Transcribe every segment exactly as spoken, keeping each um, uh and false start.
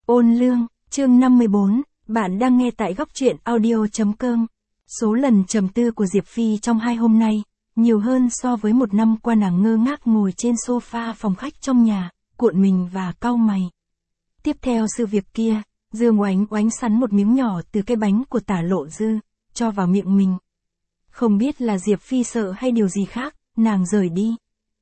Ôn lương, chương năm mươi bốn, bạn đang nghe tại góc truyện audio.com. Số lần trầm tư của Diệp Phi trong hai hôm nay, nhiều hơn so với một năm qua. Nàng ngơ ngác ngồi trên sofa phòng khách trong nhà, cuộn mình và cau mày. Tiếp theo sự việc kia, Dương Oánh Oánh sắn một miếng nhỏ từ cái bánh của Tả Lộ Dư, cho vào miệng mình. Không biết là Diệp Phi sợ hay điều gì khác, nàng rời đi.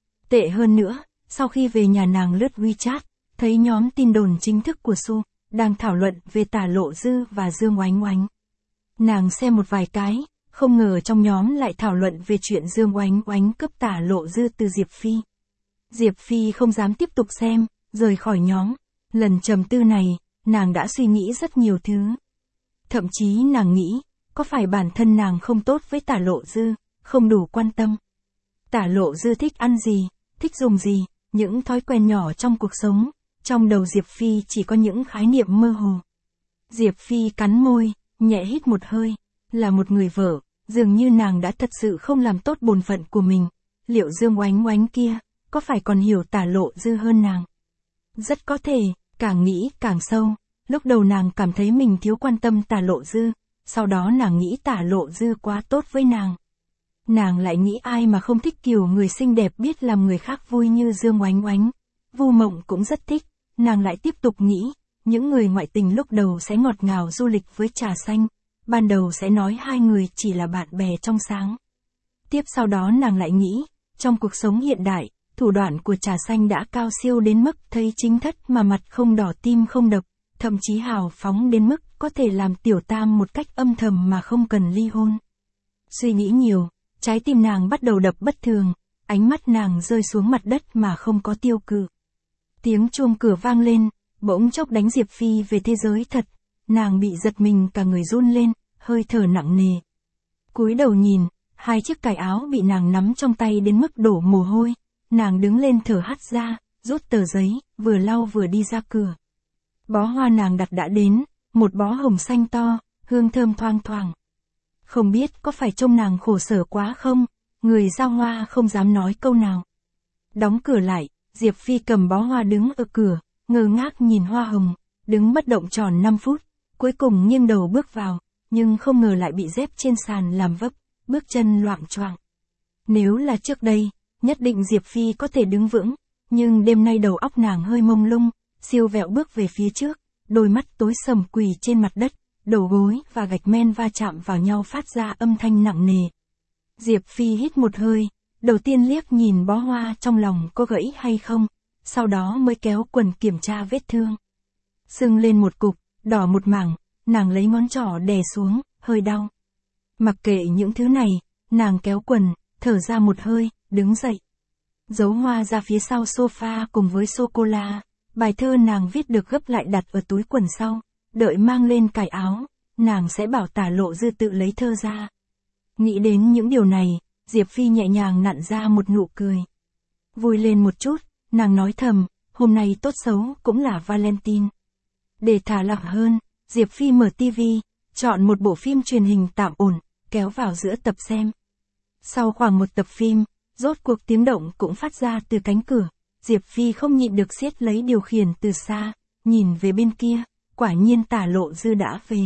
Tệ hơn nữa, sau khi về nhà nàng lướt WeChat, thấy nhóm tin đồn chính thức của Su, đang thảo luận về Tả Lộ Dư và Dương Oánh Oánh. Nàng xem một vài cái, không ngờ trong nhóm lại thảo luận về chuyện Dương Oánh Oánh cướp Tả Lộ Dư từ Diệp Phi. Diệp Phi không dám tiếp tục xem, rời khỏi nhóm. Lần trầm tư này, nàng đã suy nghĩ rất nhiều thứ. Thậm chí nàng nghĩ, có phải bản thân nàng không tốt với Tả Lộ Dư, không đủ quan tâm. Tả Lộ Dư thích ăn gì, thích dùng gì, những thói quen nhỏ trong cuộc sống. Trong đầu Diệp Phi chỉ có những khái niệm mơ hồ. Diệp Phi cắn môi, nhẹ hít một hơi. Là một người vợ, dường như nàng đã thật sự không làm tốt bổn phận của mình. Liệu Dương Oánh Oánh kia, có phải còn hiểu Tả Lộ Dư hơn nàng? Rất có thể, càng nghĩ càng sâu. Lúc đầu nàng cảm thấy mình thiếu quan tâm Tả Lộ Dư, sau đó nàng nghĩ Tả Lộ Dư quá tốt với nàng. Nàng lại nghĩ ai mà không thích kiểu người xinh đẹp biết làm người khác vui như Dương Oánh Oánh. Vu Mộng cũng rất thích. Nàng lại tiếp tục nghĩ, những người ngoại tình lúc đầu sẽ ngọt ngào du lịch với Trà Xanh, ban đầu sẽ nói hai người chỉ là bạn bè trong sáng. Tiếp sau đó nàng lại nghĩ, trong cuộc sống hiện đại, thủ đoạn của Trà Xanh đã cao siêu đến mức thấy chính thất mà mặt không đỏ tim không đập, thậm chí hào phóng đến mức có thể làm tiểu tam một cách âm thầm mà không cần ly hôn. Suy nghĩ nhiều, trái tim nàng bắt đầu đập bất thường, ánh mắt nàng rơi xuống mặt đất mà không có tiêu cự. Tiếng chuông cửa vang lên, bỗng chốc đánh Diệp Phi về thế giới thật. Nàng bị giật mình cả người run lên, hơi thở nặng nề. Cúi đầu nhìn, hai chiếc cài áo bị nàng nắm trong tay đến mức đổ mồ hôi. Nàng đứng lên thở hắt ra, rút tờ giấy, vừa lau vừa đi ra cửa. Bó hoa nàng đặt đã đến, một bó hồng xanh to, hương thơm thoang thoảng. Không biết có phải trông nàng khổ sở quá không, người giao hoa không dám nói câu nào. Đóng cửa lại. Diệp Phi cầm bó hoa đứng ở cửa, ngơ ngác nhìn hoa hồng, đứng bất động tròn năm phút, cuối cùng nghiêng đầu bước vào, nhưng không ngờ lại bị dép trên sàn làm vấp, bước chân loạng choạng. Nếu là trước đây, nhất định Diệp Phi có thể đứng vững, nhưng đêm nay đầu óc nàng hơi mông lung, siêu vẹo bước về phía trước, đôi mắt tối sầm quỳ trên mặt đất, đầu gối và gạch men va chạm vào nhau phát ra âm thanh nặng nề. Diệp Phi hít một hơi. Đầu tiên liếc nhìn bó hoa trong lòng có gãy hay không, sau đó mới kéo quần kiểm tra vết thương. Sưng lên một cục, đỏ một mảng, nàng lấy ngón trỏ đè xuống, hơi đau. Mặc kệ những thứ này, nàng kéo quần, thở ra một hơi, đứng dậy. Giấu hoa ra phía sau sofa cùng với sô-cô-la, bài thơ nàng viết được gấp lại đặt ở túi quần sau, đợi mang lên cài áo, nàng sẽ bảo Tả Lộ Dư tự lấy thơ ra. Nghĩ đến những điều này, Diệp Phi nhẹ nhàng nặn ra một nụ cười. Vui lên một chút, nàng nói thầm, hôm nay tốt xấu cũng là Valentine. Để thả lỏng hơn, Diệp Phi mở tivi, chọn một bộ phim truyền hình tạm ổn, kéo vào giữa tập xem. Sau khoảng một tập phim, rốt cuộc tiếng động cũng phát ra từ cánh cửa. Diệp Phi không nhịn được siết lấy điều khiển từ xa, nhìn về bên kia, quả nhiên Tả Lộ Dư đã về.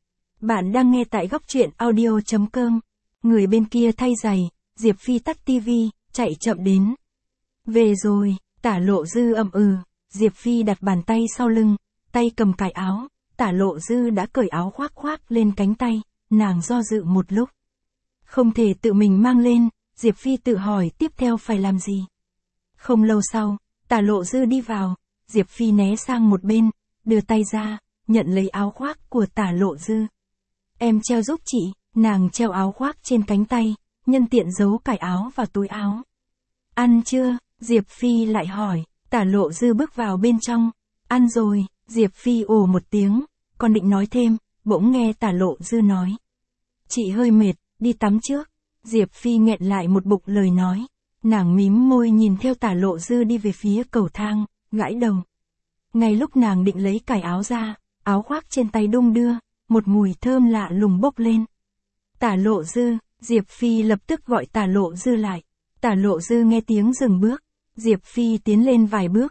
Bạn đang nghe tại góc truyện audio.com. Người bên kia thay giày, Diệp Phi tắt tivi, chạy chậm đến. Về rồi, Tả Lộ Dư ậm ừ, Diệp Phi đặt bàn tay sau lưng, tay cầm cài áo, Tả Lộ Dư đã cởi áo khoác khoác lên cánh tay, nàng do dự một lúc. Không thể tự mình mang lên, Diệp Phi tự hỏi tiếp theo phải làm gì. Không lâu sau, Tả Lộ Dư đi vào, Diệp Phi né sang một bên, đưa tay ra, nhận lấy áo khoác của Tả Lộ Dư. Em treo giúp chị. Nàng treo áo khoác trên cánh tay, nhân tiện giấu cài áo vào túi áo. Ăn chưa? Diệp Phi lại hỏi. Tả Lộ Dư bước vào bên trong. Ăn rồi, Diệp Phi ồ một tiếng, còn định nói thêm, bỗng nghe Tả Lộ Dư nói. Chị hơi mệt, đi tắm trước. Diệp Phi nghẹn lại một bụng lời nói. Nàng mím môi nhìn theo Tả Lộ Dư đi về phía cầu thang, gãi đầu. Ngay lúc nàng định lấy cài áo ra, áo khoác trên tay đung đưa, một mùi thơm lạ lùng bốc lên. Tả Lộ Dư, Diệp Phi lập tức gọi Tả Lộ Dư lại. Tả Lộ Dư nghe tiếng dừng bước. Diệp Phi tiến lên vài bước,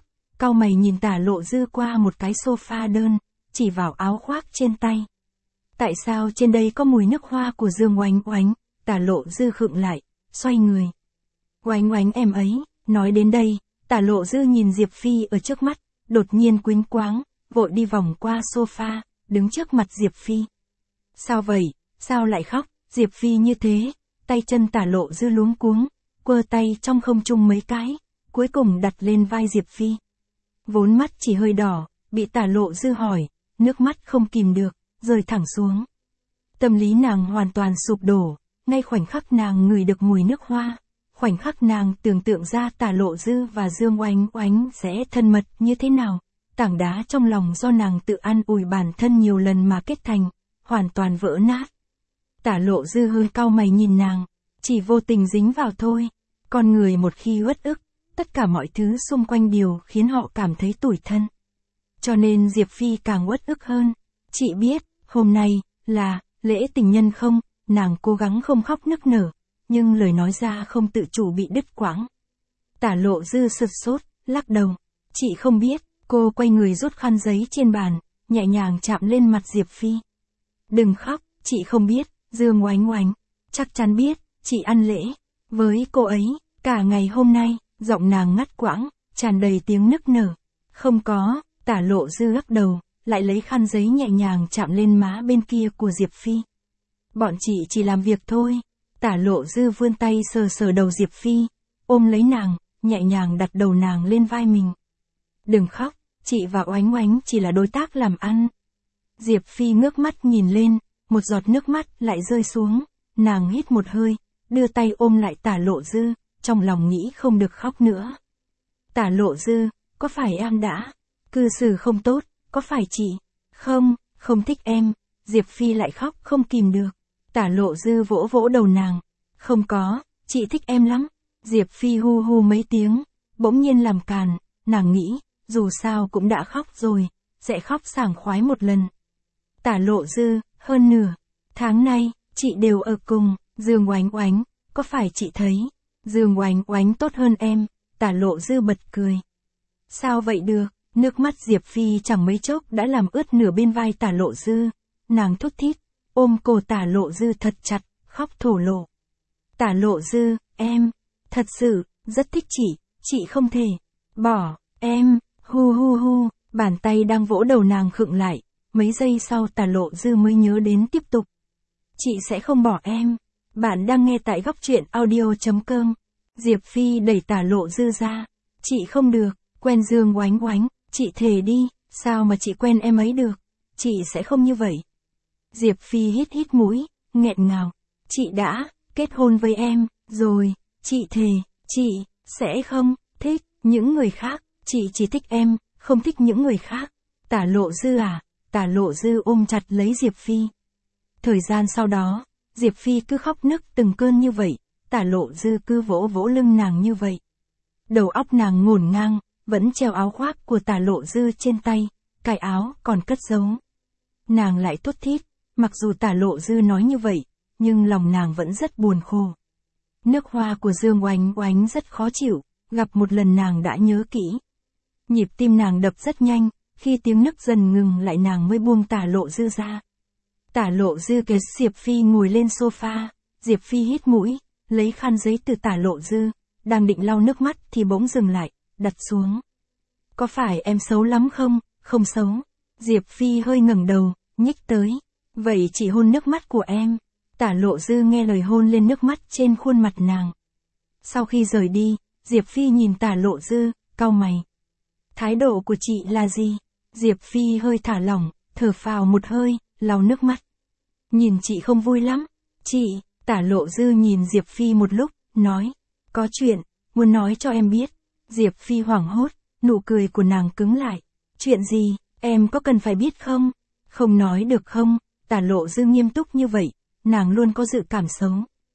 cau mày nhìn Tả Lộ Dư qua một cái sofa đơn, chỉ vào áo khoác trên tay. Tại sao trên đây có mùi nước hoa của Dương Oánh Oánh? Tả Lộ Dư khựng lại, xoay người. Oánh Oánh em ấy, nói đến đây, Tả Lộ Dư nhìn Diệp Phi ở trước mắt, đột nhiên quýnh quáng, vội đi vòng qua sofa, đứng trước mặt Diệp Phi. Sao vậy, sao lại khóc? Diệp Phi như thế, tay chân Tả Lộ Dư luống cuống, quơ tay trong không trung mấy cái, cuối cùng đặt lên vai Diệp Phi. Vốn mắt chỉ hơi đỏ, bị Tả Lộ Dư hỏi, nước mắt không kìm được, rơi thẳng xuống. Tâm lý nàng hoàn toàn sụp đổ, ngay khoảnh khắc nàng ngửi được mùi nước hoa, khoảnh khắc nàng tưởng tượng ra Tả Lộ Dư và Dương Oánh Oánh sẽ thân mật như thế nào, tảng đá trong lòng do nàng tự an ủi bản thân nhiều lần mà kết thành, hoàn toàn vỡ nát. Tả Lộ Dư hơi cau mày nhìn nàng, chỉ vô tình dính vào thôi, con người một khi uất ức, tất cả mọi thứ xung quanh đều khiến họ cảm thấy tủi thân. Cho nên Diệp Phi càng uất ức hơn. Chị biết, hôm nay, là, lễ tình nhân không, nàng cố gắng không khóc nức nở, nhưng lời nói ra không tự chủ bị đứt quãng. Tả Lộ Dư sực sốt, lắc đầu. Chị không biết, cô quay người rút khăn giấy trên bàn, nhẹ nhàng chạm lên mặt Diệp Phi. Đừng khóc, chị không biết, Dương Oánh Oánh, chắc chắn biết, chị ăn lễ, với cô ấy, cả ngày hôm nay, giọng nàng ngắt quãng, tràn đầy tiếng nức nở. Không có, Tả Lộ Dư lắc đầu, lại lấy khăn giấy nhẹ nhàng chạm lên má bên kia của Diệp Phi. Bọn chị chỉ làm việc thôi. Tả Lộ Dư vươn tay sờ sờ đầu Diệp Phi, ôm lấy nàng, nhẹ nhàng đặt đầu nàng lên vai mình. Đừng khóc, chị và Oánh Oánh chỉ là đối tác làm ăn. Diệp Phi ngước mắt nhìn lên, một giọt nước mắt lại rơi xuống, nàng hít một hơi, đưa tay ôm lại Tả Lộ Dư, trong lòng nghĩ không được khóc nữa. Tả Lộ Dư, có phải em đã cư xử không tốt, có phải chị không, không thích em? Diệp Phi lại khóc không kìm được. Tả Lộ Dư vỗ vỗ đầu nàng. Không có, chị thích em lắm. Diệp Phi hu hu mấy tiếng, bỗng nhiên làm càn, nàng nghĩ, dù sao cũng đã khóc rồi, sẽ khóc sảng khoái một lần. Tả Lộ Dư, hơn nửa tháng nay, chị đều ở cùng Dương Oánh Oánh, có phải chị thấy Dương Oánh Oánh tốt hơn em? Tả Lộ Dư bật cười. Sao vậy được? Nước mắt Diệp Phi chẳng mấy chốc đã làm ướt nửa bên vai Tả Lộ Dư. Nàng thút thít, ôm cổ Tả Lộ Dư thật chặt, khóc thổ lộ. Tả Lộ Dư, em, thật sự, rất thích chị, chị không thể bỏ em, hu hu hu, bàn tay đang vỗ đầu nàng khựng lại, mấy giây sau Tả Lộ Dư mới nhớ đến tiếp tục. Chị sẽ không bỏ em. Bạn đang nghe tại góc truyện audio chấm com. Diệp Phi đẩy Tả Lộ Dư ra. Chị không được, quen Dương Oánh Oánh, chị thề đi, sao mà chị quen em ấy được, chị sẽ không như vậy. Diệp Phi hít hít mũi, nghẹn ngào, chị đã kết hôn với em, rồi, chị thề, chị sẽ không thích những người khác, chị chỉ thích em, không thích những người khác. Tả Lộ Dư à? Tả Lộ Dư ôm chặt lấy Diệp Phi. Thời gian sau đó, Diệp Phi cứ khóc nức từng cơn như vậy, Tả Lộ Dư cứ vỗ vỗ lưng nàng như vậy. Đầu óc nàng ngổn ngang, vẫn treo áo khoác của Tả Lộ Dư trên tay, cái áo còn cất giấu. Nàng lại thút thít, mặc dù Tả Lộ Dư nói như vậy, nhưng lòng nàng vẫn rất buồn khổ. Nước hoa của Dương Oánh Oánh rất khó chịu, gặp một lần nàng đã nhớ kỹ. Nhịp tim nàng đập rất nhanh, khi tiếng nức dần ngừng lại nàng mới buông Tả Lộ Dư ra. Tả Lộ Dư kéo Diệp Phi ngồi lên sofa, Diệp Phi hít mũi, lấy khăn giấy từ Tả Lộ Dư, đang định lau nước mắt thì bỗng dừng lại, đặt xuống. Có phải em xấu lắm không? Không xấu. Diệp Phi hơi ngẩng đầu, nhích tới. Vậy chỉ hôn nước mắt của em. Tả Lộ Dư nghe lời hôn lên nước mắt trên khuôn mặt nàng. Sau khi rời đi, Diệp Phi nhìn Tả Lộ Dư, cau mày. Thái độ của chị là gì? Diệp Phi hơi thả lỏng, thở phào một hơi, lau nước mắt. Nhìn chị không vui lắm. Chị, Tả Lộ Dư nhìn Diệp Phi một lúc, nói. Có chuyện, muốn nói cho em biết. Diệp Phi hoảng hốt, nụ cười của nàng cứng lại. Chuyện gì, em có cần phải biết không? Không nói được không? Tả Lộ Dư nghiêm túc như vậy, nàng luôn có dự cảm xấu.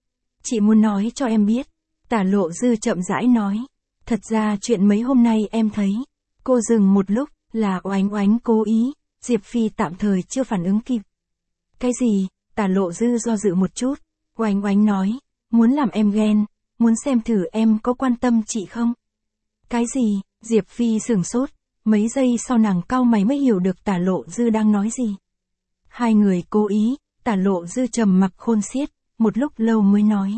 Chị muốn nói cho em biết. Tả Lộ Dư chậm rãi nói. Thật ra chuyện mấy hôm nay em thấy. Cô dừng một lúc, là Oánh Oánh cố ý. Diệp Phi tạm thời chưa phản ứng kịp. Cái gì? Tả Lộ Dư do dự một chút. Oánh Oánh nói, muốn làm em ghen, muốn xem thử em có quan tâm chị không? Cái gì? Diệp Phi sửng sốt, Mấy giây sau nàng cau mày mới hiểu được Tả Lộ Dư đang nói gì. Hai người cố ý, Tả Lộ Dư trầm mặc khôn xiết, một lúc lâu mới nói.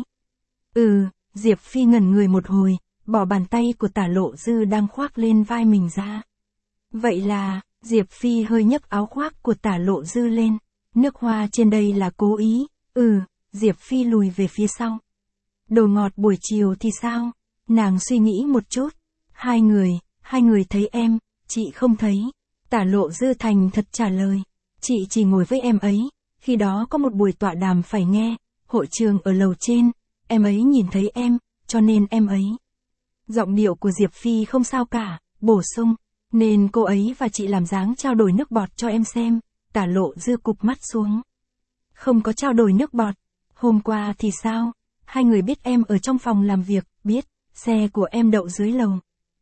Ừ, Diệp Phi ngẩn người một hồi, bỏ bàn tay của Tả Lộ Dư đang khoác lên vai mình ra. Vậy là, Diệp Phi hơi nhấc áo khoác của Tả Lộ Dư lên. Nước hoa trên đây là cố ý. Ừ, Diệp Phi lùi về phía sau. Đồ ngọt buổi chiều thì sao? Nàng suy nghĩ một chút. Hai người, hai người thấy em, chị không thấy. Tả Lộ Dư thành thật trả lời. Chị chỉ ngồi với em ấy. Khi đó có một buổi tọa đàm phải nghe, hội trường ở lầu trên. Em ấy nhìn thấy em, cho nên em ấy. Giọng điệu của Diệp Phi không sao cả, bổ sung. Nên cô ấy và chị làm dáng trao đổi nước bọt cho em xem. Tả Lộ Dư cụp mắt xuống. Không có trao đổi nước bọt. Hôm qua thì sao? Hai người biết em ở trong phòng làm việc, biết, xe của em đậu dưới lầu.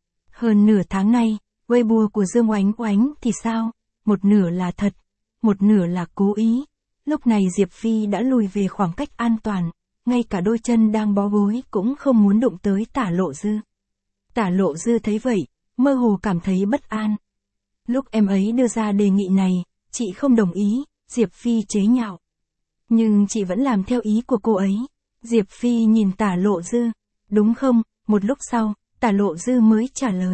Hơn nửa tháng nay, Weibo của Dương Oánh Oánh thì sao? Một nửa là thật, một nửa là cố ý. Lúc này Diệp Phi đã lùi về khoảng cách an toàn, ngay cả đôi chân đang bó gối cũng không muốn đụng tới Tả Lộ Dư. Tả Lộ Dư thấy vậy, mơ hồ cảm thấy bất an. Lúc em ấy đưa ra đề nghị này, chị không đồng ý, Diệp Phi chế nhạo. Nhưng chị vẫn làm theo ý của cô ấy. Diệp Phi nhìn Tả Lộ Dư. Đúng không? Một lúc sau, Tả Lộ Dư mới trả lời.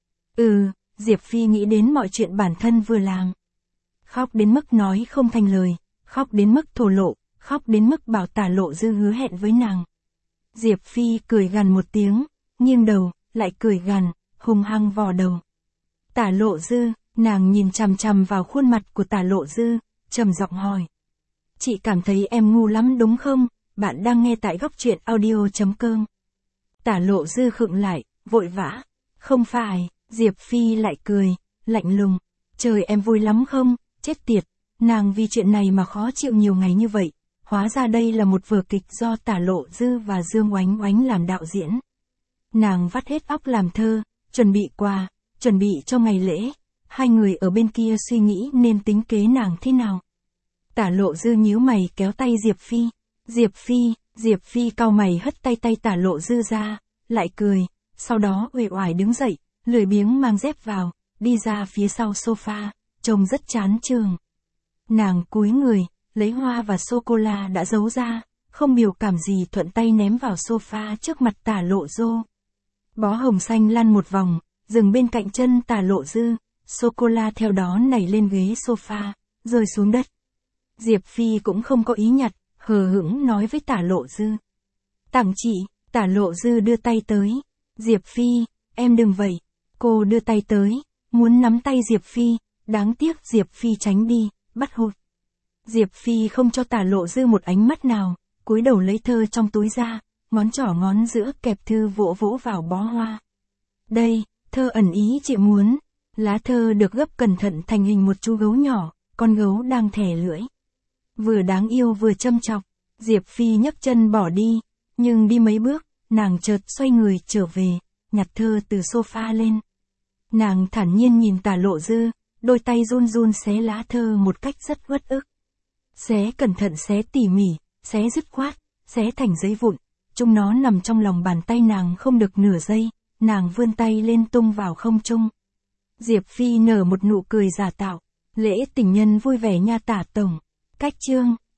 Ừ, Diệp Phi nghĩ đến mọi chuyện bản thân vừa làm. Khóc đến mức nói không thành lời, khóc đến mức thổ lộ, khóc đến mức bảo Tả Lộ Dư hứa hẹn với nàng. Diệp Phi cười gằn một tiếng, nghiêng đầu, lại cười gằn, hung hăng vò đầu. Tả Lộ Dư, nàng nhìn chằm chằm vào khuôn mặt của Tả Lộ Dư, trầm giọng hỏi. Chị cảm thấy em ngu lắm đúng không? Bạn đang nghe tại góc truyện audio chấm com. Tả Lộ Dư khựng lại, vội vã. Không phải, Diệp Phi lại cười, lạnh lùng. Trời em vui lắm không? Chết tiệt, nàng vì chuyện này mà khó chịu nhiều ngày như vậy. Hóa ra đây là một vở kịch do Tả Lộ Dư và Dương Oánh Oánh làm đạo diễn. Nàng vắt hết óc làm thơ, chuẩn bị quà, chuẩn bị cho ngày lễ. Hai người ở bên kia suy nghĩ nên tính kế nàng thế nào. Tả Lộ Dư nhíu mày kéo tay Diệp Phi. Diệp Phi, Diệp Phi cau mày hất tay tay Tả Lộ Dư ra, lại cười, sau đó uể oải đứng dậy, lười biếng mang dép vào, đi ra phía sau sofa, trông rất chán chường. Nàng cúi người, lấy hoa và sô-cô-la đã giấu ra, không biểu cảm gì thuận tay ném vào sofa trước mặt Tả Lộ Dư. Bó hồng xanh lăn một vòng, dừng bên cạnh chân Tả Lộ Dư, sô-cô-la theo đó nảy lên ghế sofa, rơi xuống đất. Diệp Phi cũng không có ý nhặt, hờ hững nói với Tả Lộ Dư. Tặng chị, Tả Lộ Dư đưa tay tới. Diệp Phi, em đừng vậy. Cô đưa tay tới, muốn nắm tay Diệp Phi, đáng tiếc Diệp Phi tránh đi, bắt hụt. Diệp Phi không cho Tả Lộ Dư một ánh mắt nào, cúi đầu lấy thơ trong túi ra, ngón trỏ ngón giữa kẹp thư vỗ vỗ vào bó hoa. Đây, thơ ẩn ý chị muốn. Lá thơ được gấp cẩn thận thành hình một chú gấu nhỏ, con gấu đang thè lưỡi. Vừa đáng yêu vừa châm chọc, Diệp Phi nhấc chân bỏ đi, nhưng đi mấy bước, nàng chợt xoay người trở về, nhặt thơ từ sofa lên. Nàng thản nhiên nhìn Tả Lộ Dư, đôi tay run run xé lá thơ một cách rất uất ức. Xé cẩn thận, xé tỉ mỉ, xé dứt khoát, xé thành giấy vụn, chúng nó nằm trong lòng bàn tay nàng không được nửa giây, nàng vươn tay lên tung vào không trung. Diệp Phi nở một nụ cười giả tạo, lễ tình nhân vui vẻ nha Tả tổng. Cách chương